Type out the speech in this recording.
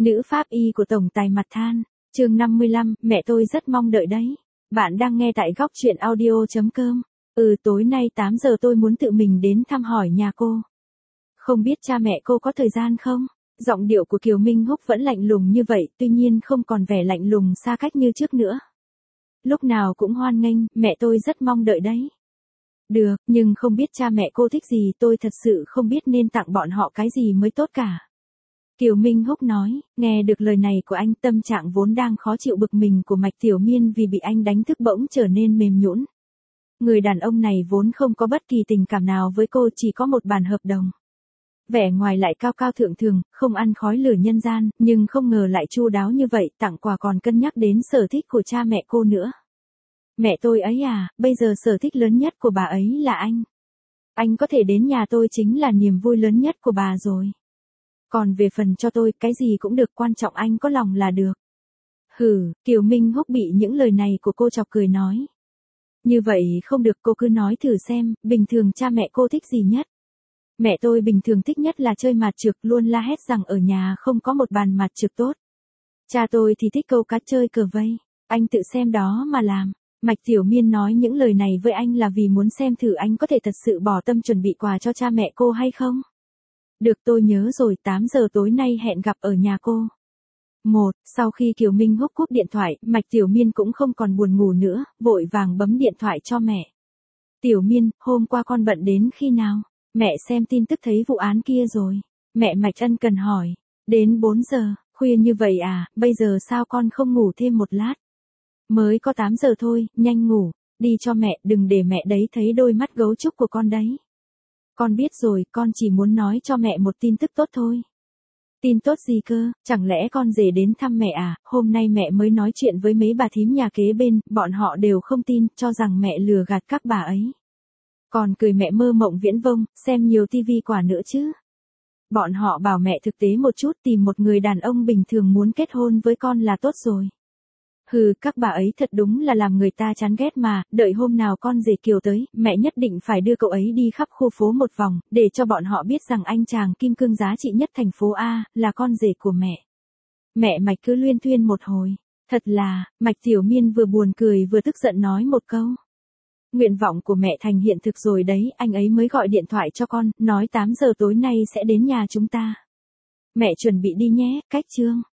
Nữ pháp y của tổng tài mặt than. Chương 55, mẹ tôi rất mong đợi đấy. Bạn đang nghe tại góc truyện audio.com. Tối nay 8 giờ tôi muốn tự mình đến thăm hỏi nhà cô. Không biết cha mẹ cô có thời gian không? Giọng điệu của Kiều Minh Húc vẫn lạnh lùng như vậy, tuy nhiên không còn vẻ lạnh lùng xa cách như trước nữa. Lúc nào cũng hoan nghênh, mẹ tôi rất mong đợi đấy. Được, nhưng không biết cha mẹ cô thích gì, tôi thật sự không biết nên tặng bọn họ cái gì mới tốt cả. Kiều Minh Húc nói, nghe được lời này của anh, tâm trạng vốn đang khó chịu bực mình của Mạch Tiểu Miên vì bị anh đánh thức bỗng trở nên mềm nhũn. Người đàn ông này vốn không có bất kỳ tình cảm nào với cô, chỉ có một bản hợp đồng. Vẻ ngoài lại cao cao thượng thường, không ăn khói lửa nhân gian, nhưng không ngờ lại chu đáo như vậy, tặng quà còn cân nhắc đến sở thích của cha mẹ cô nữa. Mẹ tôi ấy à, bây giờ sở thích lớn nhất của bà ấy là anh. Anh có thể đến nhà tôi chính là niềm vui lớn nhất của bà rồi. Còn về phần cho tôi, cái gì cũng được, quan trọng anh có lòng là được. Kiều Minh Húc bị những lời này của cô chọc cười nói. Như vậy không được, cô cứ nói thử xem, bình thường cha mẹ cô thích gì nhất? Mẹ tôi bình thường thích nhất là chơi mạt trược, luôn la hét rằng ở nhà không có một bàn mạt trược tốt. Cha tôi thì thích câu cá, chơi cờ vây. Anh tự xem đó mà làm. Mạch Tiểu Miên nói những lời này với anh là vì muốn xem thử anh có thể thật sự bỏ tâm chuẩn bị quà cho cha mẹ cô hay không. Được, tôi nhớ rồi, 8 giờ tối nay hẹn gặp ở nhà cô. Sau khi Kiều Minh Húc cúp điện thoại, Mạch Tiểu Miên cũng không còn buồn ngủ nữa, vội vàng bấm điện thoại cho mẹ. Tiểu Miên, hôm qua con bận đến khi nào? Mẹ xem tin tức thấy vụ án kia rồi. Mẹ Mạch ân cần hỏi. Đến 4 giờ, khuya như vậy à, bây giờ sao con không ngủ thêm một lát? Mới có 8 giờ thôi, nhanh ngủ, đi cho mẹ, đừng để mẹ đấy thấy đôi mắt gấu trúc của con đấy. Con biết rồi, con chỉ muốn nói cho mẹ một tin tức tốt thôi. Tin tốt gì cơ, chẳng lẽ con rể đến thăm mẹ à? Hôm nay mẹ mới nói chuyện với mấy bà thím nhà kế bên, bọn họ đều không tin, cho rằng mẹ lừa gạt các bà ấy. Còn cười mẹ mơ mộng viễn vông, xem nhiều tivi quả nữa chứ. Bọn họ bảo mẹ thực tế một chút, tìm một người đàn ông bình thường muốn kết hôn với con là tốt rồi. Các bà ấy thật đúng là làm người ta chán ghét mà, đợi hôm nào con rể Kiều tới, mẹ nhất định phải đưa cậu ấy đi khắp khu phố một vòng, để cho bọn họ biết rằng anh chàng kim cương giá trị nhất thành phố A, là con rể của mẹ. Mẹ Mạch cứ luyên thuyên một hồi. Thật là, Mạch Tiểu Miên vừa buồn cười vừa tức giận nói một câu. Nguyện vọng của mẹ thành hiện thực rồi đấy, anh ấy mới gọi điện thoại cho con, nói 8 giờ tối nay sẽ đến nhà chúng ta. Mẹ chuẩn bị đi nhé, cách chương.